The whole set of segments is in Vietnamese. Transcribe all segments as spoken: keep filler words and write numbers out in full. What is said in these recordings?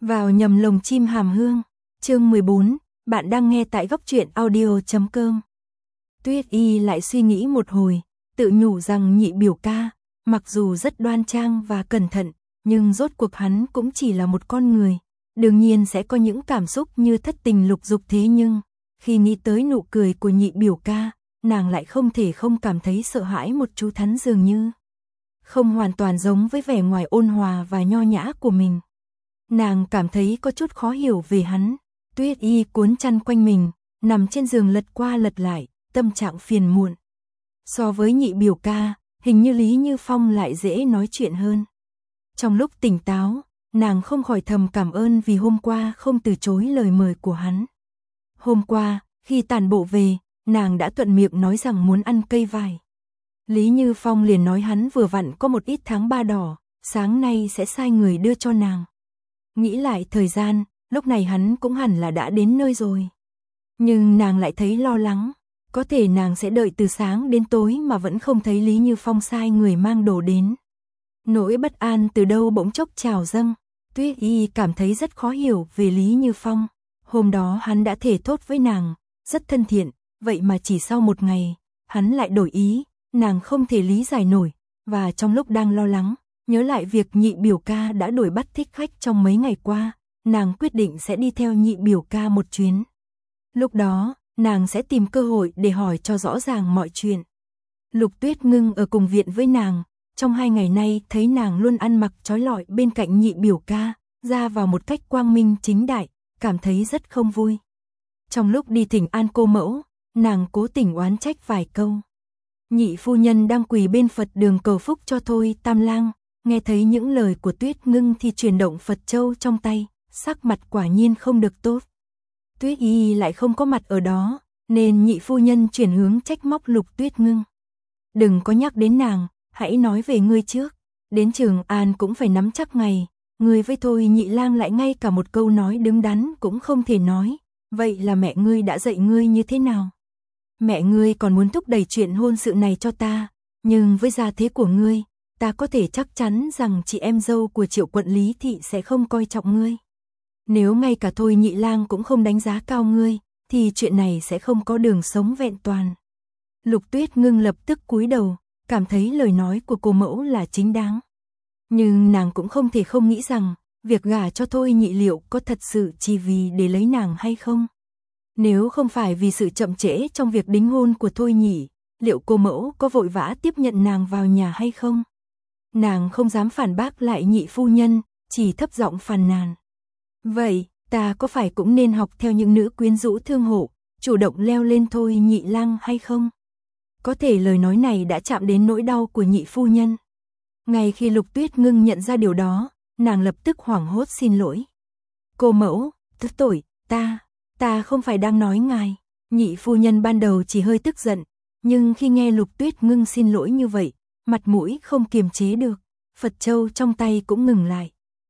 Vào nhầm lồng chim hàm hương, chương mười bốn, bạn đang nghe tại góc truyện audio chấm com. Tuyết Y lại suy nghĩ một hồi, tự nhủ rằng nhị biểu ca, mặc dù rất đoan trang và cẩn thận, nhưng rốt cuộc hắn cũng chỉ là một con người, đương nhiên sẽ có những cảm xúc như thất tình lục dục, thế nhưng khi nghĩ tới nụ cười của nhị biểu ca, nàng lại không thể không cảm thấy sợ hãi một chút. Hắn dường như không hoàn toàn giống với vẻ ngoài ôn hòa và nho nhã của mình. Nàng cảm thấy có chút khó hiểu về hắn. Tuyết Y cuốn chăn quanh mình, nằm trên giường lật qua lật lại, tâm trạng phiền muộn. So với nhị biểu ca, hình như Lý Như Phong lại dễ nói chuyện hơn. Trong lúc tỉnh táo, nàng không khỏi thầm cảm ơn vì hôm qua không từ chối lời mời của hắn. Hôm qua, khi tản bộ về, nàng đã thuận miệng nói rằng muốn ăn cây vải. Lý Như Phong liền nói hắn vừa vặn có một ít tháng ba đỏ, sáng nay sẽ sai người đưa cho nàng. Nghĩ lại thời gian, lúc này hắn cũng hẳn là đã đến nơi rồi. Nhưng nàng lại thấy lo lắng, có thể nàng sẽ đợi từ sáng đến tối mà vẫn không thấy Lý Như Phong sai người mang đồ đến. Nỗi bất an từ đâu bỗng chốc trào dâng, Tuyết Y cảm thấy rất khó hiểu về Lý Như Phong. Hôm đó hắn đã thề thốt với nàng, rất thân thiện, vậy mà chỉ sau một ngày, hắn lại đổi ý, nàng không thể lý giải nổi, và trong lúc đang lo lắng, nhớ lại việc nhị biểu ca đã đuổi bắt thích khách trong mấy ngày qua, nàng quyết định sẽ đi theo nhị biểu ca một chuyến. Lúc đó, nàng sẽ tìm cơ hội để hỏi cho rõ ràng mọi chuyện. Lục Tuyết Ngưng ở cùng viện với nàng, trong hai ngày nay thấy nàng luôn ăn mặc trói lọi bên cạnh nhị biểu ca, ra vào một cách quang minh chính đại, cảm thấy rất không vui. Trong lúc đi thỉnh an cô mẫu, nàng cố tình oán trách vài câu. Nhị phu nhân đang quỳ bên Phật đường cầu phúc cho Thôi Tam Lang, nghe thấy những lời của Tuyết Ngưng thì chuyển động Phật châu trong tay, sắc mặt quả nhiên không được tốt. Tuyết Y lại không có mặt ở đó, nên nhị phu nhân chuyển hướng trách móc Lục Tuyết Ngưng. Đừng có nhắc đến nàng, hãy nói về ngươi trước, đến Trường An cũng phải nắm chắc ngày, ngươi với Thôi Nhị Lang lại ngay cả một câu nói đứng đắn cũng không thể nói, vậy là mẹ ngươi đã dạy ngươi như thế nào? Mẹ ngươi còn muốn thúc đẩy chuyện hôn sự này cho ta, nhưng với gia thế của ngươi, ta có thể chắc chắn rằng chị em dâu của Triệu quận Lý thị sẽ không coi trọng ngươi. Nếu ngay cả Thôi Nhị Lang cũng không đánh giá cao ngươi, thì chuyện này sẽ không có đường sống vẹn toàn. Lục Tuyết Ngưng lập tức cúi đầu, cảm thấy lời nói của cô mẫu là chính đáng. Nhưng nàng cũng không thể không nghĩ rằng, việc gả cho Thôi Nhị liệu có thật sự chỉ vì để lấy nàng hay không? Nếu không phải vì sự chậm trễ trong việc đính hôn của Thôi Nhị, liệu cô mẫu có vội vã tiếp nhận nàng vào nhà hay không? Nàng không dám phản bác lại nhị phu nhân, chỉ thấp giọng phàn nàn. Vậy, ta có phải cũng nên học theo những nữ quyến rũ thương hộ, chủ động leo lên Thôi Nhị Lang hay không? Có thể lời nói này đã chạm đến nỗi đau của nhị phu nhân. Ngay khi Lục Tuyết Ngưng nhận ra điều đó, nàng lập tức hoảng hốt xin lỗi. Cô mẫu, tức tội, ta, ta không phải đang nói ngài. Nhị phu nhân ban đầu chỉ hơi tức giận, nhưng khi nghe Lục Tuyết Ngưng xin lỗi như vậy, mặt mũi không kiềm chế được, Phật châu trong tay cũng ngừng lại.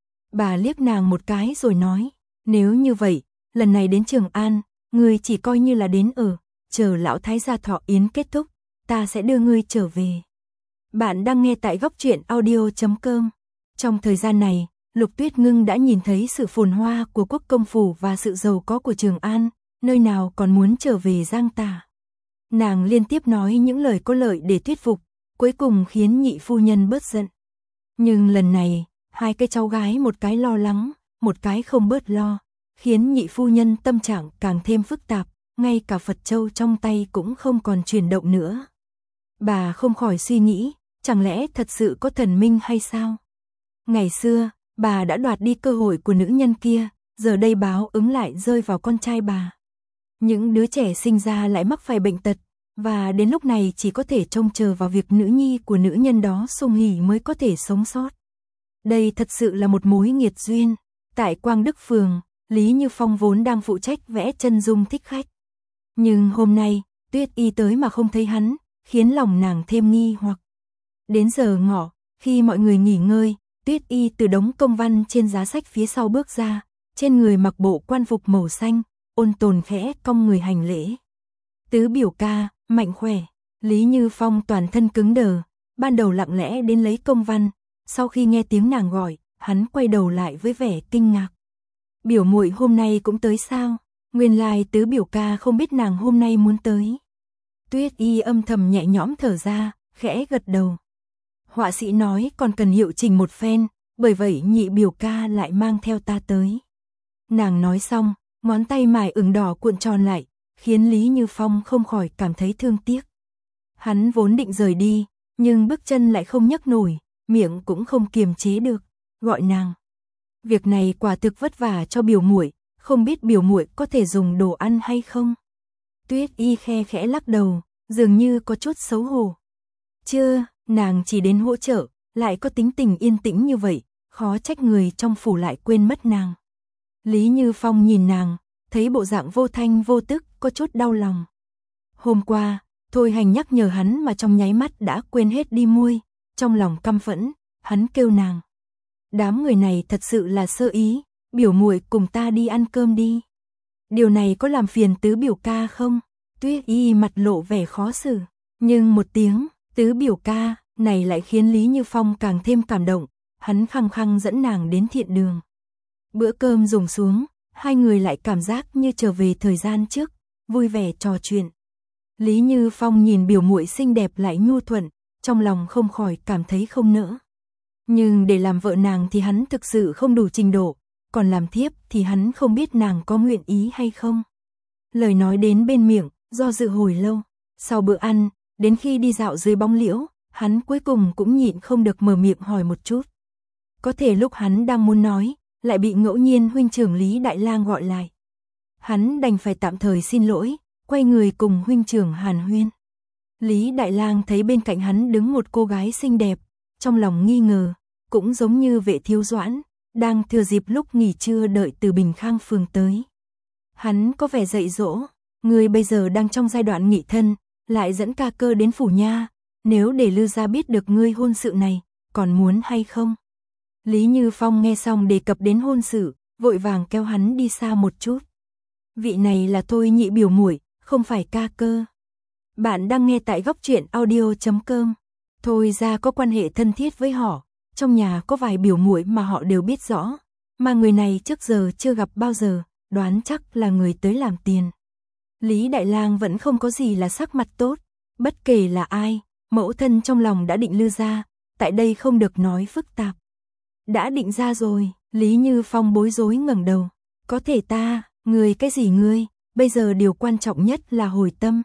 Bà liếc nàng một cái rồi nói, nếu như vậy, lần này đến Trường An, ngươi chỉ coi như là đến ở, chờ lão thái gia thọ yến kết thúc, ta sẽ đưa ngươi trở về. Bạn đang nghe tại góc truyện audio chấm com. Trong thời gian này, Lục Tuyết Ngưng đã nhìn thấy sự phồn hoa của quốc công phủ và sự giàu có của Trường An, nơi nào còn muốn trở về Giang Tả. Nàng liên tiếp nói những lời có lợi để thuyết phục, cuối cùng khiến nhị phu nhân bớt giận. Nhưng lần này, hai cái cháu gái một cái lo lắng, một cái không bớt lo, khiến nhị phu nhân tâm trạng càng thêm phức tạp, ngay cả Phật châu trong tay cũng không còn chuyển động nữa. Bà không khỏi suy nghĩ, chẳng lẽ thật sự có thần minh hay sao? Ngày xưa, bà đã đoạt đi cơ hội của nữ nhân kia, giờ đây báo ứng lại rơi vào con trai bà. Những đứa trẻ sinh ra lại mắc phải bệnh tật, và đến lúc này chỉ có thể trông chờ vào việc nữ nhi của nữ nhân đó sung hỉ mới có thể sống sót. Đây thật sự là một mối nghiệt duyên. Tại Quang Đức Phường, Lý Như Phong vốn đang phụ trách vẽ chân dung thích khách. Nhưng hôm nay, Tuyết Y tới mà không thấy hắn, khiến lòng nàng thêm nghi hoặc. Đến giờ ngọ, khi mọi người nghỉ ngơi, Tuyết Y từ đống công văn trên giá sách phía sau bước ra, trên người mặc bộ quan phục màu xanh, ôn tồn khẽ cong người hành lễ. Tứ biểu ca, mạnh khỏe. Lý Như Phong toàn thân cứng đờ, ban đầu lặng lẽ đến lấy công văn, sau khi nghe tiếng nàng gọi, hắn quay đầu lại với vẻ kinh ngạc. biểu muội hôm nay cũng tới sao? Nguyên lai tứ biểu ca không biết nàng hôm nay muốn tới. Tuyết Y âm thầm nhẹ nhõm thở ra, khẽ gật đầu. Họa sĩ nói còn cần hiệu chỉnh một phen, bởi vậy nhị biểu ca lại mang theo ta tới. Nàng nói xong, ngón tay mài ửng đỏ cuộn tròn lại, khiến Lý Như Phong không khỏi cảm thấy thương tiếc. Hắn vốn định rời đi, nhưng bước chân lại không nhấc nổi, miệng cũng không kiềm chế được, gọi nàng. Việc này quả thực vất vả cho biểu muội, không biết biểu muội có thể dùng đồ ăn hay không? Tuyết Y khe khẽ lắc đầu, dường như có chút xấu hổ. Chưa, nàng chỉ đến hỗ trợ, lại có tính tình yên tĩnh như vậy, khó trách người trong phủ lại quên mất nàng. Lý Như Phong nhìn nàng, thấy bộ dạng vô thanh vô tức, có chút đau lòng. Hôm qua, Thôi Hành nhắc nhở hắn mà trong nháy mắt đã quên hết đi muôi, trong lòng căm phẫn, hắn kêu nàng. Đám người này thật sự là sơ ý, biểu muội cùng ta đi ăn cơm đi. Điều này có làm phiền tứ biểu ca không? Tuyết Y mặt lộ vẻ khó xử, nhưng một tiếng, tứ biểu ca, này lại khiến Lý Như Phong càng thêm cảm động, hắn khăng khăng dẫn nàng đến thiện đường. Bữa cơm dùng xuống, hai người lại cảm giác như trở về thời gian trước, vui vẻ trò chuyện. Lý Như Phong nhìn biểu muội xinh đẹp lại nhu thuận, trong lòng không khỏi cảm thấy không nỡ. Nhưng để làm vợ nàng thì hắn thực sự không đủ trình độ, còn làm thiếp thì hắn không biết nàng có nguyện ý hay không. Lời nói đến bên miệng, do dự hồi lâu. Sau bữa ăn, đến khi đi dạo dưới bóng liễu, hắn cuối cùng cũng nhịn không được mở miệng hỏi một chút. Có thể lúc hắn đang muốn nói, lại bị ngẫu nhiên huynh trưởng Lý Đại Lang gọi lại. Hắn đành phải tạm thời xin lỗi, quay người cùng huynh trưởng hàn huyên. Lý Đại Lang thấy bên cạnh hắn đứng một cô gái xinh đẹp, trong lòng nghi ngờ, cũng giống như Vệ Thiếu Doãn, đang thừa dịp lúc nghỉ trưa đợi từ Bình Khang phường tới. Hắn có vẻ dạy dỗ, người bây giờ đang trong giai đoạn nghị thân, lại dẫn ca cơ đến phủ nha, nếu để Lư gia biết được ngươi hôn sự này, còn muốn hay không? Lý Như Phong nghe xong đề cập đến hôn sự, vội vàng kéo hắn đi xa một chút. Vị này là Thôi nhị biểu muội, không phải ca cơ. Bạn đang nghe tại góc truyện audio chấm com. Thôi ra có quan hệ thân thiết với họ, trong nhà có vài biểu muội mà họ đều biết rõ, mà người này trước giờ chưa gặp bao giờ, đoán chắc là người tới làm tiền. Lý Đại Lang vẫn không có gì là sắc mặt tốt, bất kể là ai, mẫu thân trong lòng đã định Lư gia, tại đây không được nói phức tạp. Đã định ra rồi, Lý Như Phong bối rối ngẩng đầu, có thể ta, người cái gì ngươi, bây giờ điều quan trọng nhất là hồi tâm.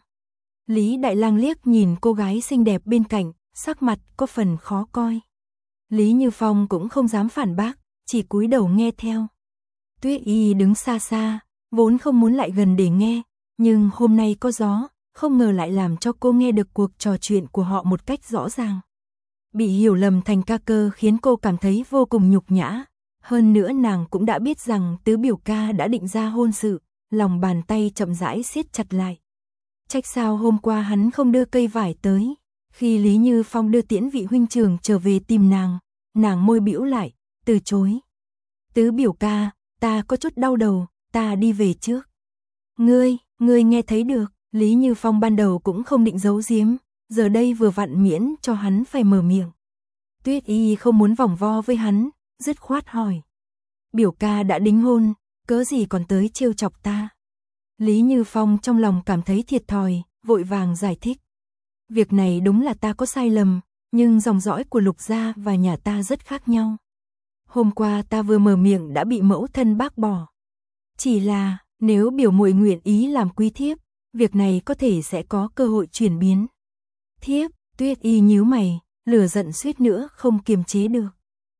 Lý Đại Lang liếc nhìn cô gái xinh đẹp bên cạnh, sắc mặt có phần khó coi. Lý Như Phong cũng không dám phản bác, chỉ cúi đầu nghe theo. Tuyết Y đứng xa xa, vốn không muốn lại gần để nghe, nhưng hôm nay có gió, không ngờ lại làm cho cô nghe được cuộc trò chuyện của họ một cách rõ ràng. Bị hiểu lầm thành ca cơ khiến cô cảm thấy vô cùng nhục nhã, hơn nữa nàng cũng đã biết rằng tứ biểu ca đã định ra hôn sự, lòng bàn tay chậm rãi siết chặt lại. Trách sao hôm qua hắn không đưa cây vải tới, khi Lý Như Phong đưa tiễn vị huynh trưởng trở về tìm nàng, nàng môi bĩu lại, từ chối. Tứ biểu ca, ta có chút đau đầu, ta đi về trước. Ngươi, ngươi nghe thấy được, Lý Như Phong ban đầu cũng không định giấu giếm, giờ đây vừa vặn miễn cho hắn phải mở miệng. Tuyết Y không muốn vòng vo với hắn, dứt khoát hỏi. Biểu ca đã đính hôn, cớ gì còn tới trêu chọc ta? Lý Như Phong trong lòng cảm thấy thiệt thòi, vội vàng giải thích. Việc này đúng là ta có sai lầm, nhưng dòng dõi của Lục gia và nhà ta rất khác nhau. Hôm qua ta vừa mở miệng đã bị mẫu thân bác bỏ. Chỉ là, nếu biểu muội nguyện ý làm quý thiếp, việc này có thể sẽ có cơ hội chuyển biến. Thiếp, Tuyết Y nhíu mày, lửa giận suýt nữa không kiềm chế được.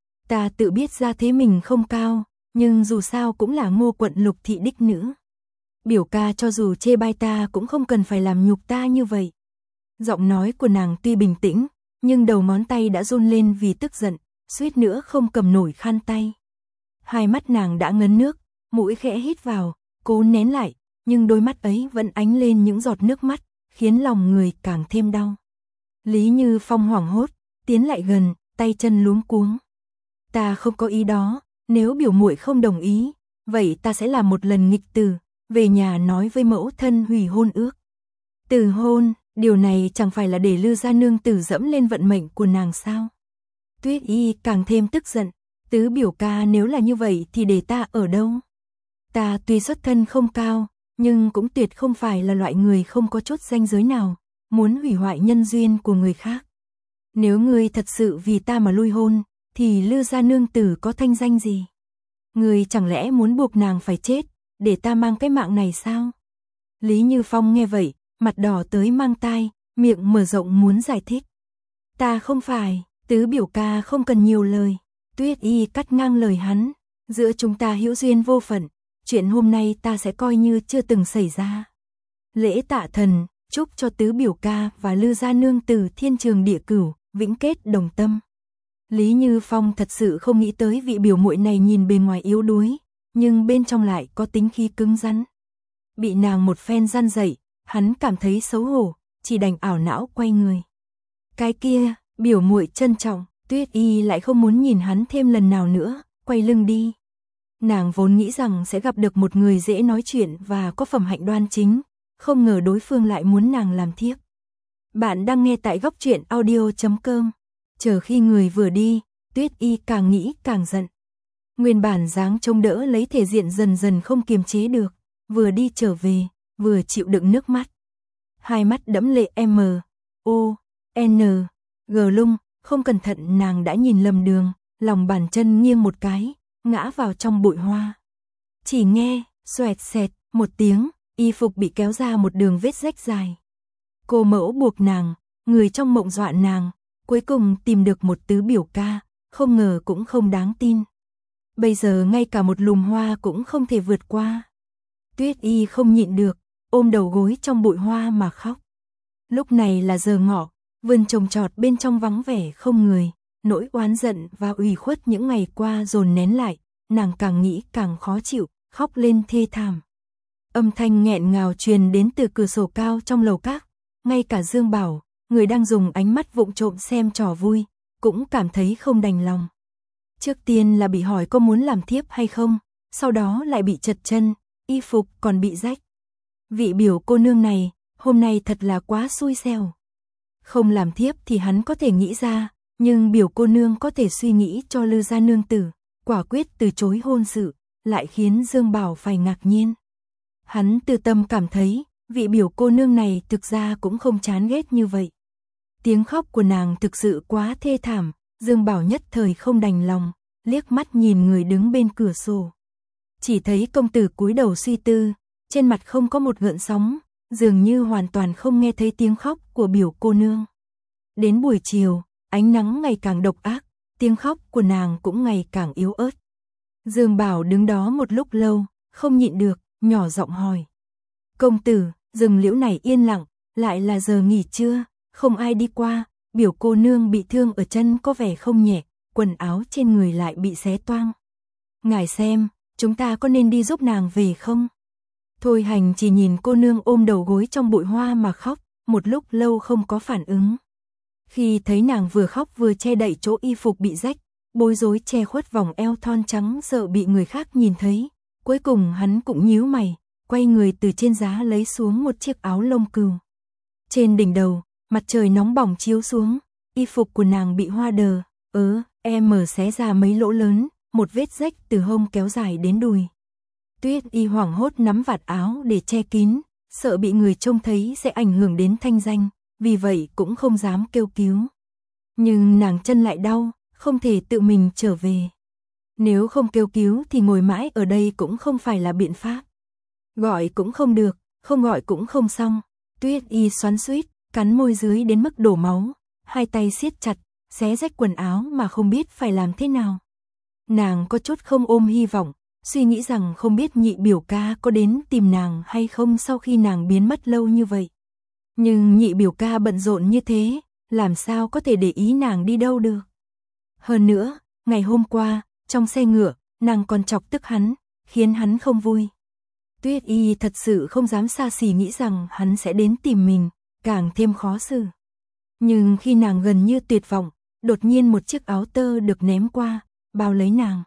Ta tự biết ra thế mình không cao, nhưng dù sao cũng là Ngô quận Lục thị đích nữ. Biểu ca cho dù chê bai ta cũng không cần phải làm nhục ta như vậy. Giọng nói của nàng tuy bình tĩnh, nhưng đầu ngón tay đã run lên vì tức giận, suýt nữa không cầm nổi khăn tay. Hai mắt nàng đã ngấn nước, mũi khẽ hít vào, cố nén lại, nhưng đôi mắt ấy vẫn ánh lên những giọt nước mắt, khiến lòng người càng thêm đau. Lý Như Phong hoảng hốt, tiến lại gần, tay chân luống cuống. Ta không có ý đó, nếu biểu muội không đồng ý, vậy ta sẽ làm một lần nghịch từ, về nhà nói với mẫu thân hủy hôn ước. Từ hôn, điều này chẳng phải là để Lư gia nương tử dẫm lên vận mệnh của nàng sao? Tuyết Y càng thêm tức giận, tứ biểu ca nếu là như vậy thì để ta ở đâu? Ta tuy xuất thân không cao, nhưng cũng tuyệt không phải là loại người không có chút ranh giới nào, muốn hủy hoại nhân duyên của người khác. Nếu ngươi thật sự vì ta mà lui hôn, thì Lư gia nương tử có thanh danh gì? Ngươi chẳng lẽ muốn buộc nàng phải chết, để ta mang cái mạng này sao? Lý Như Phong nghe vậy, mặt đỏ tới mang tai, miệng mở rộng muốn giải thích. Ta không phải, tứ biểu ca không cần nhiều lời. Tuyết Y cắt ngang lời hắn, giữa chúng ta hữu duyên vô phận, chuyện hôm nay ta sẽ coi như chưa từng xảy ra. Lễ tạ thần, chúc cho tứ biểu ca và Lư gia nương tử thiên trường địa cửu, vĩnh kết đồng tâm. Lý Như Phong thật sự không nghĩ tới vị biểu muội này nhìn bề ngoài yếu đuối, nhưng bên trong lại có tính khí cứng rắn. Bị nàng một phen răn dậy, hắn cảm thấy xấu hổ, chỉ đành ảo não quay người. Cái kia, biểu muội trân trọng. Tuyết Y lại không muốn nhìn hắn thêm lần nào nữa, quay lưng đi. Nàng vốn nghĩ rằng sẽ gặp được một người dễ nói chuyện và có phẩm hạnh đoan chính, không ngờ đối phương lại muốn nàng làm thiếp. Bạn đang nghe tại góc truyện audio chấm com. Chờ khi người vừa đi, Tuyết Y càng nghĩ càng giận. Nguyên bản dáng trông đỡ lấy thể diện dần dần không kiềm chế được, vừa đi trở về, vừa chịu đựng nước mắt. Hai mắt đẫm lệ M, O, N, G lung. Không cẩn thận nàng đã nhìn lầm đường, lòng bàn chân nghiêng một cái, ngã vào trong bụi hoa. Chỉ nghe, xoẹt xẹt, một tiếng, y phục bị kéo ra một đường vết rách dài. Cô mẫu buộc nàng, người trong mộng dọa nàng, cuối cùng tìm được một tứ biểu ca, không ngờ cũng không đáng tin. Bây giờ ngay cả một lùm hoa cũng không thể vượt qua. Tuyết Y không nhịn được, ôm đầu gối trong bụi hoa mà khóc. Lúc này là giờ ngọ. Vườn trồng trọt bên trong vắng vẻ không người, nỗi oán giận và ủy khuất những ngày qua dồn nén lại, nàng càng nghĩ càng khó chịu, khóc lên thê thảm. Âm thanh nghẹn ngào truyền đến từ cửa sổ cao trong lầu các, ngay cả Dương Bảo, người đang dùng ánh mắt vụng trộm xem trò vui, cũng cảm thấy không đành lòng. Trước tiên là bị hỏi có muốn làm thiếp hay không, sau đó lại bị trật chân, y phục còn bị rách. Vị biểu cô nương này, hôm nay thật là quá xui xẻo. Không làm thiếp thì hắn có thể nghĩ ra, nhưng biểu cô nương có thể suy nghĩ cho Lư gia nương tử, quả quyết từ chối hôn sự, lại khiến Dương Bảo phải ngạc nhiên. Hắn từ tâm cảm thấy, vị biểu cô nương này thực ra cũng không chán ghét như vậy. Tiếng khóc của nàng thực sự quá thê thảm, Dương Bảo nhất thời không đành lòng, liếc mắt nhìn người đứng bên cửa sổ. Chỉ thấy công tử cúi đầu suy tư, trên mặt không có một gợn sóng, dường như hoàn toàn không nghe thấy tiếng khóc của biểu cô nương. Đến buổi chiều, ánh nắng ngày càng độc ác, tiếng khóc của nàng cũng ngày càng yếu ớt. Dương Bảo đứng đó một lúc lâu, không nhịn được, nhỏ giọng hỏi. Công tử, rừng liễu này yên lặng, lại là giờ nghỉ trưa, không ai đi qua, biểu cô nương bị thương ở chân có vẻ không nhẹ, quần áo trên người lại bị xé toang. Ngài xem, chúng ta có nên đi giúp nàng về không? Thôi Hành chỉ nhìn cô nương ôm đầu gối trong bụi hoa mà khóc, một lúc lâu không có phản ứng. Khi thấy nàng vừa khóc vừa che đậy chỗ y phục bị rách, bối rối che khuất vòng eo thon trắng sợ bị người khác nhìn thấy, cuối cùng hắn cũng nhíu mày, quay người từ trên giá lấy xuống một chiếc áo lông cừu. Trên đỉnh đầu, mặt trời nóng bỏng chiếu xuống, y phục của nàng bị hoa đờ, ớ, em xé ra mấy lỗ lớn, một vết rách từ hông kéo dài đến đùi. Tuyết Y hoảng hốt nắm vạt áo để che kín, sợ bị người trông thấy sẽ ảnh hưởng đến thanh danh, vì vậy cũng không dám kêu cứu. Nhưng nàng chân lại đau, không thể tự mình trở về. Nếu không kêu cứu thì ngồi mãi ở đây cũng không phải là biện pháp. Gọi cũng không được, không gọi cũng không xong. Tuyết Y xoắn xuýt, cắn môi dưới đến mức đổ máu, hai tay siết chặt, xé rách quần áo mà không biết phải làm thế nào. Nàng có chút không ôm hy vọng, suy nghĩ rằng không biết nhị biểu ca có đến tìm nàng hay không sau khi nàng biến mất lâu như vậy. Nhưng nhị biểu ca bận rộn như thế, làm sao có thể để ý nàng đi đâu được. Hơn nữa, ngày hôm qua, trong xe ngựa, nàng còn chọc tức hắn, khiến hắn không vui. Tuyết Y thật sự không dám xa xỉ nghĩ rằng hắn sẽ đến tìm mình, càng thêm khó xử. Nhưng khi nàng gần như tuyệt vọng, đột nhiên một chiếc áo tơ được ném qua, bao lấy nàng.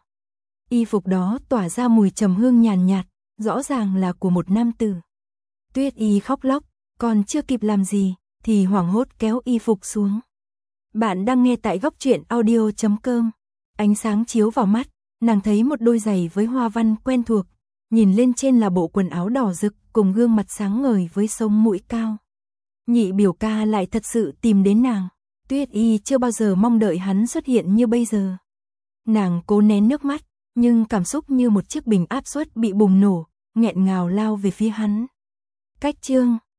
Y phục đó tỏa ra mùi trầm hương nhàn nhạt, rõ ràng là của một nam tử. Tuyết Y khóc lóc, còn chưa kịp làm gì, thì hoảng hốt kéo y phục xuống. Bạn đang nghe tại góc truyện audio chấm com. Ánh sáng chiếu vào mắt, nàng thấy một đôi giày với hoa văn quen thuộc, nhìn lên trên là bộ quần áo đỏ rực cùng gương mặt sáng ngời với sống mũi cao. Nhị biểu ca lại thật sự tìm đến nàng. Tuyết Y chưa bao giờ mong đợi hắn xuất hiện như bây giờ. Nàng cố nén nước mắt, nhưng cảm xúc như một chiếc bình áp suất bị bùng nổ, nghẹn ngào lao về phía hắn. Cách chương